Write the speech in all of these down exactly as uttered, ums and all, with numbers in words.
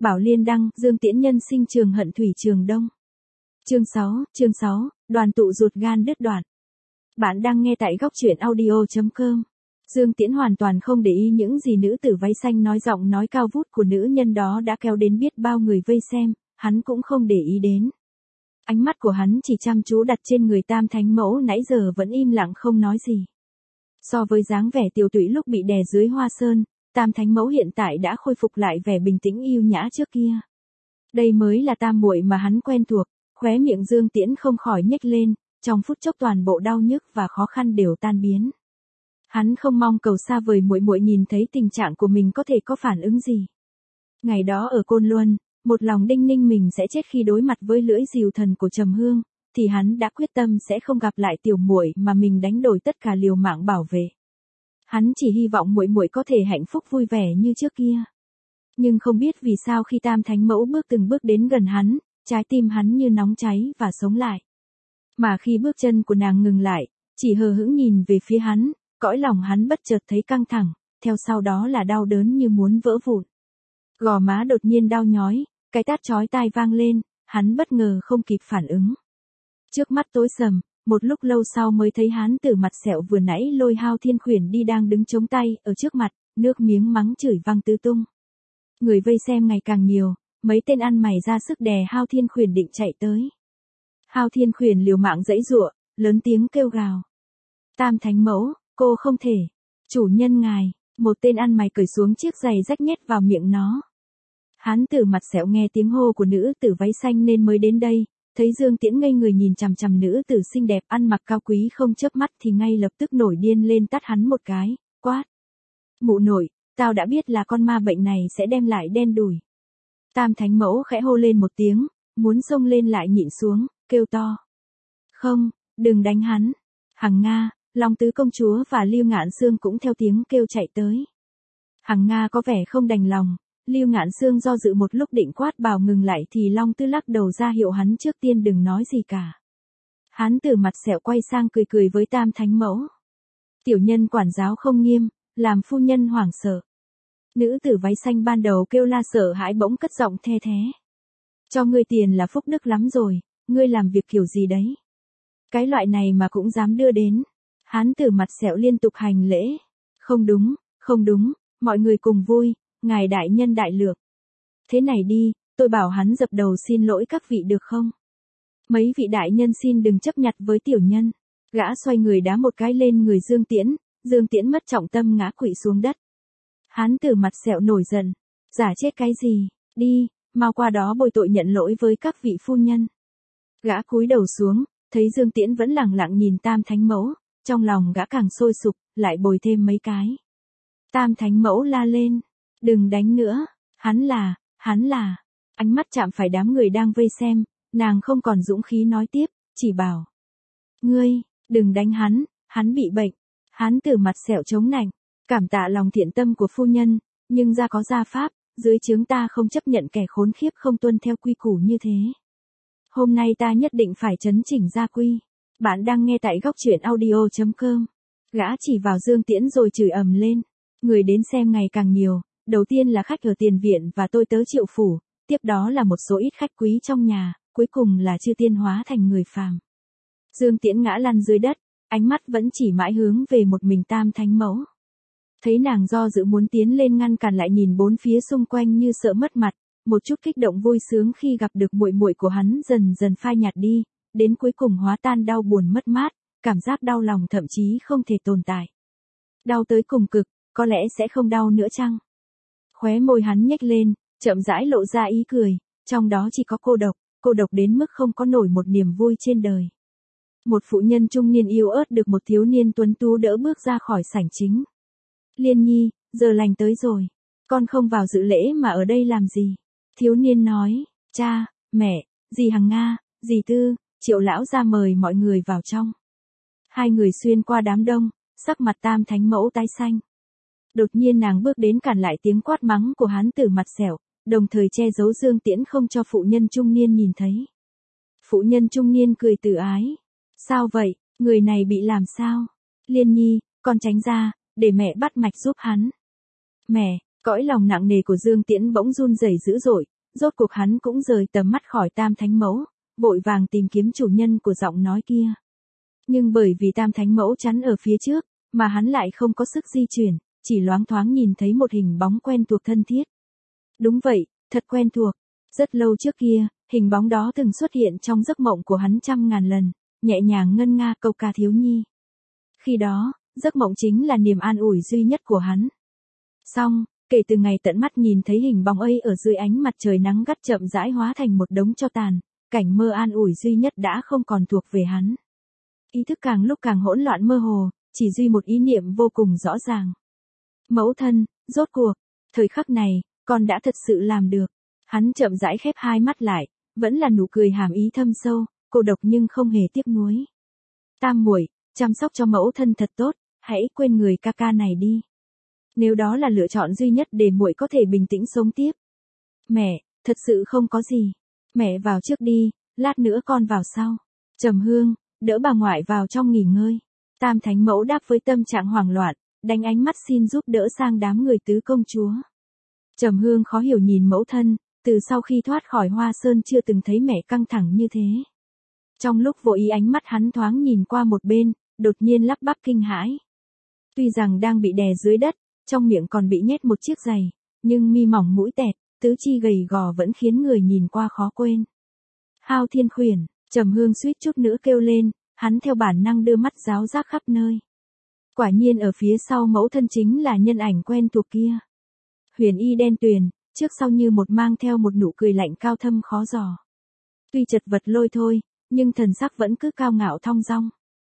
Bảo Liên đăng, Dương Tiễn nhân sinh trường hận thủy trường đông. Chương sáu, chương sáu, đoàn tụ ruột gan đứt đoạn. Bạn đang nghe tại góc truyện audio chấm com. Dương Tiễn hoàn toàn không để ý những gì nữ tử váy xanh nói, giọng nói cao vút của nữ nhân đó đã kéo đến biết bao người vây xem, hắn cũng không để ý đến. Ánh mắt của hắn chỉ chăm chú đặt trên người Tam Thánh Mẫu nãy giờ vẫn im lặng không nói gì. So với dáng vẻ tiều tụy lúc bị đè dưới hoa sơn, Tam Thánh Mẫu hiện tại đã khôi phục lại vẻ bình tĩnh yêu nhã trước kia. Đây mới là Tam muội mà hắn quen thuộc, khóe miệng Dương Tiễn không khỏi nhếch lên, trong phút chốc toàn bộ đau nhức và khó khăn đều tan biến. Hắn không mong cầu xa vời muội muội nhìn thấy tình trạng của mình có thể có phản ứng gì. Ngày đó ở Côn Luân, một lòng đinh ninh mình sẽ chết khi đối mặt với lưỡi dìu thần của Trầm Hương, thì hắn đã quyết tâm sẽ không gặp lại tiểu muội mà mình đánh đổi tất cả liều mạng bảo vệ. Hắn chỉ hy vọng muội muội có thể hạnh phúc vui vẻ như trước kia. Nhưng không biết vì sao khi Tam Thánh Mẫu bước từng bước đến gần hắn, trái tim hắn như nóng cháy và sống lại. Mà khi bước chân của nàng ngừng lại, chỉ hờ hững nhìn về phía hắn, cõi lòng hắn bất chợt thấy căng thẳng, theo sau đó là đau đớn như muốn vỡ vụn. Gò má đột nhiên đau nhói, cái tát chói tai vang lên, hắn bất ngờ không kịp phản ứng. Trước mắt tối sầm, một lúc lâu sau mới thấy Hán Tử mặt sẹo vừa nãy lôi Hao Thiên Khuyển đi đang đứng chống tay ở trước mặt, nước miếng mắng chửi văng tứ tung. Người vây xem ngày càng nhiều, mấy tên ăn mày ra sức đè Hao Thiên Khuyển định chạy tới. Hao Thiên Khuyển liều mạng giãy giụa, lớn tiếng kêu gào. Tam Thánh Mẫu, cô không thể. Chủ nhân ngài, một tên ăn mày cởi xuống chiếc giày rách nhét vào miệng nó. Hán Tử mặt sẹo nghe tiếng hô của nữ tử váy xanh nên mới đến đây, thấy Dương Tiễn ngây người nhìn chằm chằm nữ tử xinh đẹp ăn mặc cao quý không chớp mắt thì ngay lập tức nổi điên lên tát hắn một cái, quát. Mụ nội, tao đã biết là con ma bệnh này sẽ đem lại đen đủi. Tam Thánh Mẫu khẽ hô lên một tiếng, muốn xông lên lại nhịn xuống, kêu to. Không, đừng đánh hắn. Hằng Nga, Long Tứ Công Chúa và Lưu Ngạn Sương cũng theo tiếng kêu chạy tới. Hằng Nga có vẻ không đành lòng. Lưu Ngạn Sương do dự một lúc định quát bảo ngừng lại thì Long Tư lắc đầu ra hiệu hắn trước tiên đừng nói gì cả. Hán Tử mặt sẹo quay sang cười cười với Tam Thánh Mẫu. Tiểu nhân quản giáo không nghiêm, làm phu nhân hoảng sợ. Nữ tử váy xanh ban đầu kêu la sợ hãi bỗng cất giọng the thé. Cho ngươi tiền là phúc đức lắm rồi, ngươi làm việc kiểu gì đấy? Cái loại này mà cũng dám đưa đến. Hán Tử mặt sẹo liên tục hành lễ. Không đúng, không đúng, mọi người cùng vui. Ngài đại nhân đại lược. Thế này đi, tôi bảo hắn dập đầu xin lỗi các vị được không? Mấy vị đại nhân xin đừng chấp nhặt với tiểu nhân. Gã xoay người đá một cái lên người Dương Tiễn, Dương Tiễn mất trọng tâm ngã quỵ xuống đất. Hán Tử mặt sẹo nổi giận. Giả chết cái gì, đi, mau qua đó bồi tội nhận lỗi với các vị phu nhân. Gã cúi đầu xuống, thấy Dương Tiễn vẫn lẳng lặng nhìn Tam Thánh Mẫu, trong lòng gã càng sôi sục, lại bồi thêm mấy cái. Tam Thánh Mẫu la lên. Đừng đánh nữa, hắn là, hắn là. Ánh mắt chạm phải đám người đang vây xem, nàng không còn dũng khí nói tiếp, chỉ bảo. Ngươi, đừng đánh hắn, hắn bị bệnh. Hán Tử mặt sẹo chống nạnh, cảm tạ lòng thiện tâm của phu nhân, nhưng ra có gia pháp, dưới trướng ta không chấp nhận kẻ khốn khiếp không tuân theo quy củ như thế. Hôm nay ta nhất định phải chấn chỉnh gia quy. Bạn đang nghe tại góc truyện audio chấm com. Gã chỉ vào Dương Tiễn rồi chửi ầm lên. Người đến xem ngày càng nhiều. Đầu tiên là khách ở tiền viện và tôi tớ Triệu phủ, tiếp đó là một số ít khách quý trong nhà, cuối cùng là chư tiên hóa thành người phàm. Dương Tiễn ngã lăn dưới đất, ánh mắt vẫn chỉ mãi hướng về một mình Tam Thánh Mẫu. Thấy nàng do dự muốn tiến lên ngăn cản lại nhìn bốn phía xung quanh như sợ mất mặt, một chút kích động vui sướng khi gặp được muội muội của hắn dần dần phai nhạt đi, đến cuối cùng hóa tan đau buồn mất mát, cảm giác đau lòng thậm chí không thể tồn tại. Đau tới cùng cực, có lẽ sẽ không đau nữa chăng? Khóe môi hắn nhếch lên, chậm rãi lộ ra ý cười, trong đó chỉ có cô độc, cô độc đến mức không có nổi một niềm vui trên đời. Một phụ nhân trung niên yêu ớt được một thiếu niên tuấn tú đỡ bước ra khỏi sảnh chính. Liên Nhi, giờ lành tới rồi, con không vào dự lễ mà ở đây làm gì? Thiếu niên nói, cha, mẹ, dì Hằng Nga, dì Tư, Triệu lão ra mời mọi người vào trong. Hai người xuyên qua đám đông, sắc mặt Tam Thánh Mẫu tái xanh. Đột nhiên nàng bước đến cản lại tiếng quát mắng của Hán Tử mặt sẹo, đồng thời che giấu Dương Tiễn không cho phụ nhân trung niên nhìn thấy. Phụ nhân trung niên cười từ ái. Sao vậy, người này bị làm sao? Liên Nhi, con tránh ra, để mẹ bắt mạch giúp hắn. Mẹ, Cõi lòng nặng nề của Dương Tiễn bỗng run rẩy dữ dội, rốt cuộc hắn cũng rời tầm mắt khỏi Tam Thánh Mẫu, vội vàng tìm kiếm chủ nhân của giọng nói kia. Nhưng bởi vì Tam Thánh Mẫu chắn ở phía trước, mà hắn lại không có sức di chuyển, chỉ loáng thoáng nhìn thấy một hình bóng quen thuộc thân thiết. Đúng vậy, thật quen thuộc. Rất lâu trước kia, hình bóng đó từng xuất hiện trong giấc mộng của hắn trăm ngàn lần, nhẹ nhàng ngân nga câu ca thiếu nhi. Khi đó, giấc mộng chính là niềm an ủi duy nhất của hắn. Xong, kể từ ngày tận mắt nhìn thấy hình bóng ấy ở dưới ánh mặt trời nắng gắt chậm rãi hóa thành một đống tro tàn, cảnh mơ an ủi duy nhất đã không còn thuộc về hắn. Ý thức càng lúc càng hỗn loạn mơ hồ, chỉ duy một ý niệm vô cùng rõ ràng. Mẫu thân, rốt cuộc, thời khắc này, con đã thật sự làm được. Hắn chậm rãi khép hai mắt lại, vẫn là nụ cười hàm ý thâm sâu, cô độc nhưng không hề tiếc nuối. Tam muội, chăm sóc cho mẫu thân thật tốt, hãy quên người ca ca này đi. Nếu đó là lựa chọn duy nhất để muội có thể bình tĩnh sống tiếp. Mẹ, thật sự không có gì. Mẹ vào trước đi, lát nữa con vào sau. Trầm Hương, đỡ bà ngoại vào trong nghỉ ngơi. Tam Thánh Mẫu đáp với tâm trạng hoảng loạn, đánh ánh mắt xin giúp đỡ sang đám người tứ công chúa. Trầm Hương khó hiểu nhìn mẫu thân, từ sau khi thoát khỏi Hoa Sơn chưa từng thấy mẹ căng thẳng như thế. Trong lúc vô ý ánh mắt hắn thoáng nhìn qua một bên, đột nhiên lắp bắp kinh hãi. Tuy rằng đang bị đè dưới đất, trong miệng còn bị nhét một chiếc giày, nhưng mi mỏng mũi tẹt, tứ chi gầy gò vẫn khiến người nhìn qua khó quên. Hao Thiên Khuyển, Trầm Hương suýt chút nữa kêu lên, hắn theo bản năng đưa mắt giáo giác khắp nơi. Quả nhiên ở phía sau mẫu thân chính là nhân ảnh quen thuộc kia. Huyền y đen tuyền, trước sau như một mang theo một nụ cười lạnh cao thâm khó dò. Tuy chật vật lôi thôi, nhưng thần sắc vẫn cứ cao ngạo thong dong.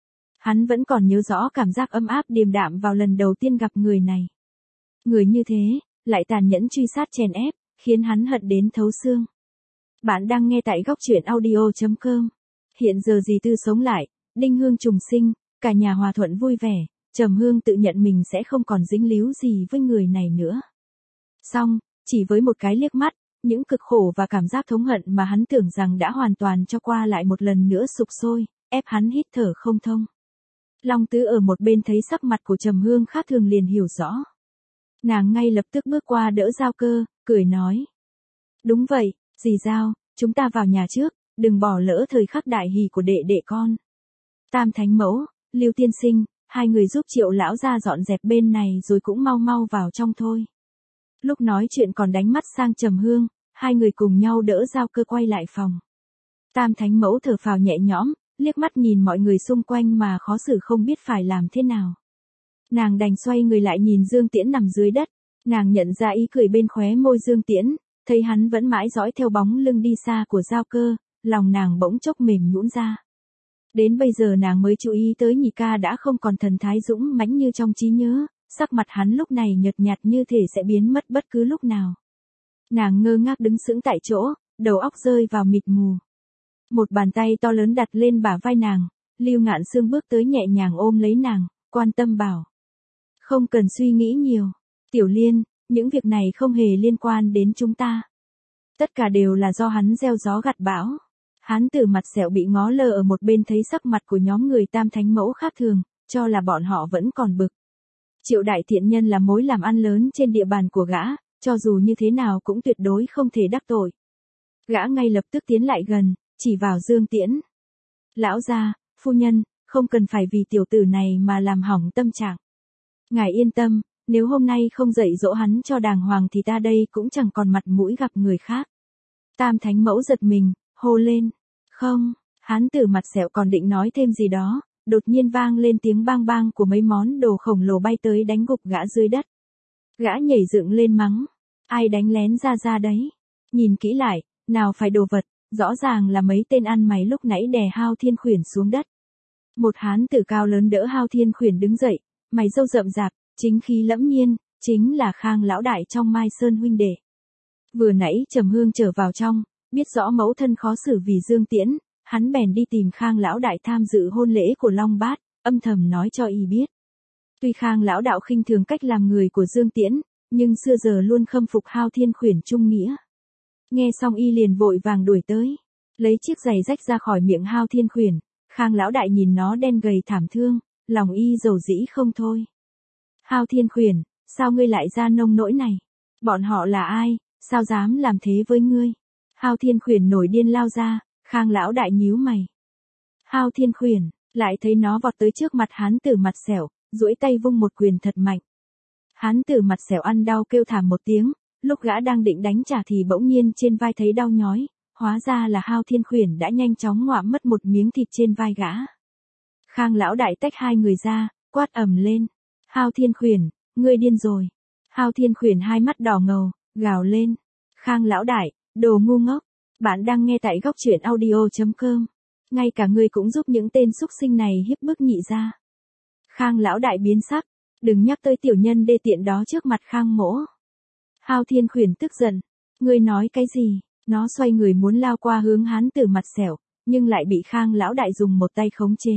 Hắn vẫn còn nhớ rõ cảm giác ấm áp điềm đạm vào lần đầu tiên gặp người này. Người như thế, lại tàn nhẫn truy sát chèn ép, khiến hắn hận đến thấu xương. Bạn đang nghe tại góc truyện audio chấm com. Hiện giờ dì Tư sống lại, đinh hương trùng sinh, cả nhà hòa thuận vui vẻ, Trầm Hương tự nhận mình sẽ không còn dính líu gì với người này nữa. Xong, chỉ với một cái liếc mắt, những cực khổ và cảm giác thống hận mà hắn tưởng rằng đã hoàn toàn cho qua lại một lần nữa sục sôi, ép hắn hít thở không thông. Long Tứ ở một bên thấy sắc mặt của Trầm Hương khác thường liền hiểu rõ. Nàng ngay lập tức bước qua đỡ Giao Cơ, cười nói. Đúng vậy, dì Giao, chúng ta vào nhà trước, đừng bỏ lỡ thời khắc đại hỷ của đệ đệ con. Tam Thánh Mẫu, Lưu Tiên Sinh, hai người giúp Triệu lão gia dọn dẹp bên này rồi cũng mau mau vào trong thôi. Lúc nói chuyện còn đánh mắt sang Trầm Hương, hai người cùng nhau đỡ Giao Cơ quay lại phòng. Tam Thánh Mẫu thở phào nhẹ nhõm, liếc mắt nhìn mọi người xung quanh mà khó xử không biết phải làm thế nào. Nàng đành xoay người lại nhìn Dương Tiễn nằm dưới đất, nàng nhận ra ý cười bên khóe môi Dương Tiễn, thấy hắn vẫn mãi dõi theo bóng lưng đi xa của Giao Cơ, lòng nàng bỗng chốc mềm nhũn ra. Đến bây giờ nàng mới chú ý tới nhị ca đã không còn thần thái dũng mãnh như trong trí nhớ, sắc mặt hắn lúc này nhợt nhạt như thể sẽ biến mất bất cứ lúc nào. Nàng ngơ ngác đứng sững tại chỗ, đầu óc rơi vào mịt mù. Một bàn tay to lớn đặt lên bả vai nàng, Lưu Ngạn Sương bước tới nhẹ nhàng ôm lấy nàng, quan tâm bảo. Không cần suy nghĩ nhiều, Tiểu Liên, những việc này không hề liên quan đến chúng ta. Tất cả đều là do hắn gieo gió gặt bão. Hán Tử mặt sẹo bị ngó lơ ở một bên thấy sắc mặt của nhóm người Tam Thánh Mẫu khác thường, cho là bọn họ vẫn còn bực. Triệu Đại Thiện Nhân là mối làm ăn lớn trên địa bàn của gã, cho dù như thế nào cũng tuyệt đối không thể đắc tội. Gã ngay lập tức tiến lại gần, chỉ vào Dương Tiễn. Lão gia, phu nhân, không cần phải vì tiểu tử này mà làm hỏng tâm trạng. Ngài yên tâm, nếu hôm nay không dạy dỗ hắn cho đàng hoàng thì ta đây cũng chẳng còn mặt mũi gặp người khác. Tam Thánh Mẫu giật mình, hô lên. Không, Hán Tử mặt sẹo còn định nói thêm gì đó, đột nhiên vang lên tiếng bang bang của mấy món đồ khổng lồ bay tới đánh gục gã dưới đất. Gã nhảy dựng lên mắng. Ai đánh lén ra ra đấy? Nhìn kỹ lại, nào phải đồ vật, rõ ràng là mấy tên ăn mày lúc nãy đè Hao Thiên Khuyển xuống đất. Một hán tử cao lớn đỡ Hao Thiên Khuyển đứng dậy, mày râu rậm rạp, chính khí lẫm nhiên, chính là Khang lão đại trong Mai Sơn huynh đệ. Vừa nãy Trầm Hương trở vào trong, biết rõ mẫu thân khó xử vì Dương Tiễn, hắn bèn đi tìm Khang lão đại tham dự hôn lễ của Long Bát, âm thầm nói cho y biết. Tuy Khang lão đạo khinh thường cách làm người của Dương Tiễn, nhưng xưa giờ luôn khâm phục Hao Thiên Khuyển trung nghĩa. Nghe xong y liền vội vàng đuổi tới, lấy chiếc giày rách ra khỏi miệng Hao Thiên Khuyển. Khang lão đại nhìn nó đen gầy thảm thương, lòng y dầu dĩ không thôi. Hao Thiên Khuyển, sao ngươi lại ra nông nỗi này? Bọn họ là ai, sao dám làm thế với ngươi? Hao Thiên Khuyển nổi điên lao ra, Khang lão đại nhíu mày. Hao Thiên Khuyển, lại thấy nó vọt tới trước mặt hán tử mặt sẹo, duỗi tay vung một quyền thật mạnh. Hán tử mặt sẹo ăn đau kêu thảm một tiếng, lúc gã đang định đánh trả thì bỗng nhiên trên vai thấy đau nhói, hóa ra là Hao Thiên Khuyển đã nhanh chóng ngoạm mất một miếng thịt trên vai gã. Khang lão đại tách hai người ra, quát ầm lên. Hao Thiên Khuyển, ngươi điên rồi. Hao Thiên Khuyển hai mắt đỏ ngầu, gào lên. Khang lão đại, đồ ngu ngốc. Bạn đang nghe tại góc truyện audio chấm com. Ngay cả ngươi cũng giúp những tên súc sinh này hiếp bức nhị ra. Khang lão đại biến sắc, đừng nhắc tới tiểu nhân đê tiện đó trước mặt Khang mỗ. Hao Thiên Khuyển tức giận. Ngươi nói cái gì? Nó xoay người muốn lao qua hướng hán tử mặt sẹo, nhưng lại bị Khang lão đại dùng một tay khống chế.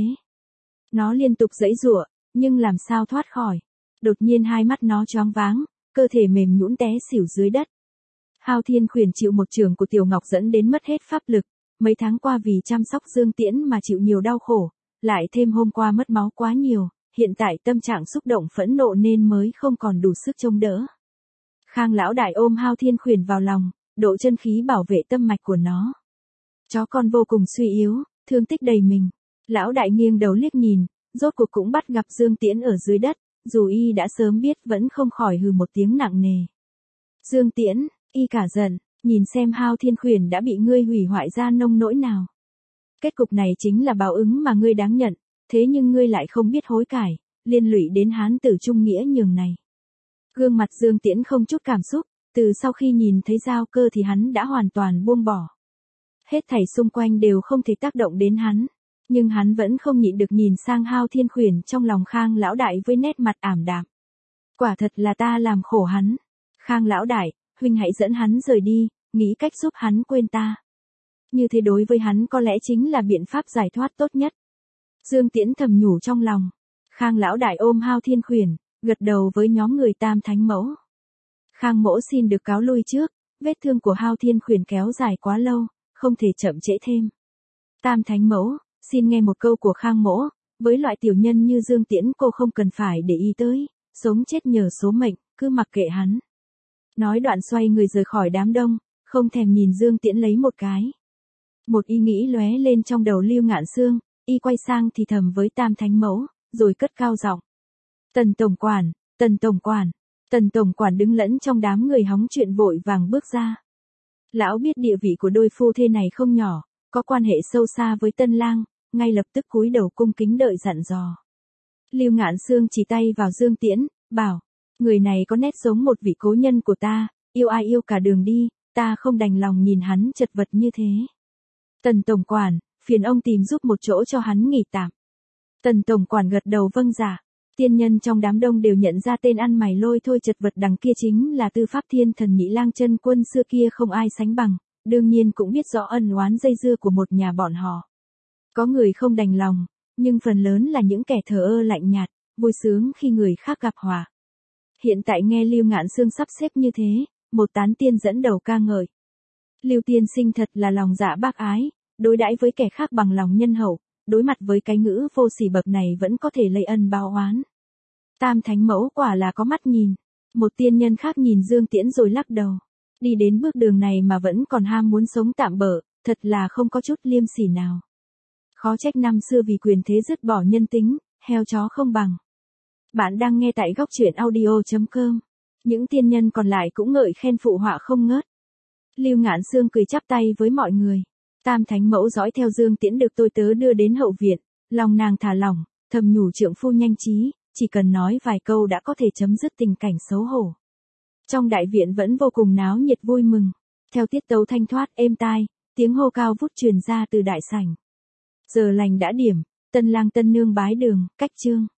Nó liên tục giãy giụa, nhưng làm sao thoát khỏi. Đột nhiên hai mắt nó choáng váng, cơ thể mềm nhũn té xỉu dưới đất. Hao Thiên Khuyển chịu một trường của Tiểu Ngọc dẫn đến mất hết pháp lực, mấy tháng qua vì chăm sóc Dương Tiễn mà chịu nhiều đau khổ, lại thêm hôm qua mất máu quá nhiều, hiện tại tâm trạng xúc động phẫn nộ nên mới không còn đủ sức chống đỡ. Khang lão đại ôm Hao Thiên Khuyển vào lòng, độ chân khí bảo vệ tâm mạch của nó. Chó con vô cùng suy yếu, thương tích đầy mình. Lão đại nghiêng đầu liếc nhìn, rốt cuộc cũng bắt gặp Dương Tiễn ở dưới đất, dù y đã sớm biết vẫn không khỏi hừ một tiếng nặng nề. Dương Tiễn, y cả giận, nhìn xem Hao Thiên Khuyển đã bị ngươi hủy hoại ra nông nỗi nào. Kết cục này chính là báo ứng mà ngươi đáng nhận, thế nhưng ngươi lại không biết hối cải, liên lụy đến hán tử trung nghĩa nhường này. Gương mặt Dương Tiễn không chút cảm xúc, từ sau khi nhìn thấy giao cơ thì hắn đã hoàn toàn buông bỏ. Hết thảy xung quanh đều không thể tác động đến hắn, nhưng hắn vẫn không nhịn được nhìn sang Hao Thiên Khuyển trong lòng Khang lão đại với nét mặt ảm đạm. Quả thật là ta làm khổ hắn. Khang lão đại, huynh hãy dẫn hắn rời đi, nghĩ cách giúp hắn quên ta. Như thế đối với hắn có lẽ chính là biện pháp giải thoát tốt nhất. Dương Tiễn thầm nhủ trong lòng. Khang lão đại ôm Hao Thiên Khuyển, gật đầu với nhóm người Tam Thánh Mẫu. Khang mỗ xin được cáo lui trước, vết thương của Hao Thiên Khuyển kéo dài quá lâu, không thể chậm trễ thêm. Tam Thánh Mẫu, xin nghe một câu của Khang mỗ, với loại tiểu nhân như Dương Tiễn cô không cần phải để ý tới, sống chết nhờ số mệnh, cứ mặc kệ hắn. Nói đoạn xoay người rời khỏi đám đông, không thèm nhìn Dương Tiễn lấy một cái. Một ý nghĩ lóe lên trong đầu Lưu Ngạn Sương, y quay sang thì thầm với Tam Thánh Mẫu, rồi cất cao giọng. Tần tổng quản, Tần tổng quản. Tần tổng quản đứng lẫn trong đám người hóng chuyện vội vàng bước ra. Lão biết địa vị của đôi phu thê này không nhỏ, có quan hệ sâu xa với Tân Lang, ngay lập tức cúi đầu cung kính đợi dặn dò. Lưu Ngạn Sương chỉ tay vào Dương Tiễn, bảo, người này có nét giống một vị cố nhân của ta, yêu ai yêu cả đường đi, ta không đành lòng nhìn hắn chật vật như thế. Tần tổng quản, phiền ông tìm giúp một chỗ cho hắn nghỉ tạm. Tần tổng quản gật đầu vâng dạ. Tiên nhân trong đám đông đều nhận ra tên ăn mày lôi thôi chật vật đằng kia chính là Tư Pháp Thiên Thần Nhị Lang Chân Quân xưa kia không ai sánh bằng, đương nhiên cũng biết rõ ân oán dây dưa của một nhà bọn họ. Có người không đành lòng, nhưng phần lớn là những kẻ thờ ơ lạnh nhạt, vui sướng khi người khác gặp họa. Hiện tại nghe Lưu Ngạn Sương sắp xếp như thế, một tán tiên dẫn đầu ca ngợi. Lưu tiên sinh thật là lòng dạ bác ái, đối đãi với kẻ khác bằng lòng nhân hậu. Đối mặt với cái ngữ vô sỉ bậc này vẫn có thể lây ân báo oán. Tam Thánh Mẫu quả là có mắt nhìn. Một tiên nhân khác nhìn Dương Tiễn rồi lắc đầu. Đi đến bước đường này mà vẫn còn ham muốn sống tạm bợ, thật là không có chút liêm sỉ nào. Khó trách năm xưa vì quyền thế dứt bỏ nhân tính, heo chó không bằng. Bạn đang nghe tại góc truyện audio chấm com. Những tiên nhân còn lại cũng ngợi khen phụ họa không ngớt. Lưu Ngạn Sương cười chắp tay với mọi người. Tam Thánh Mẫu dõi theo Dương Tiễn được tôi tớ đưa đến hậu viện, lòng nàng thả lỏng, thầm nhủ trượng phu nhanh trí, chỉ cần nói vài câu đã có thể chấm dứt tình cảnh xấu hổ. Trong đại viện vẫn vô cùng náo nhiệt vui mừng, theo tiết tấu thanh thoát êm tai, tiếng hô cao vút truyền ra từ đại sảnh. Giờ lành đã điểm, tân lang tân nương bái đường, cách chương.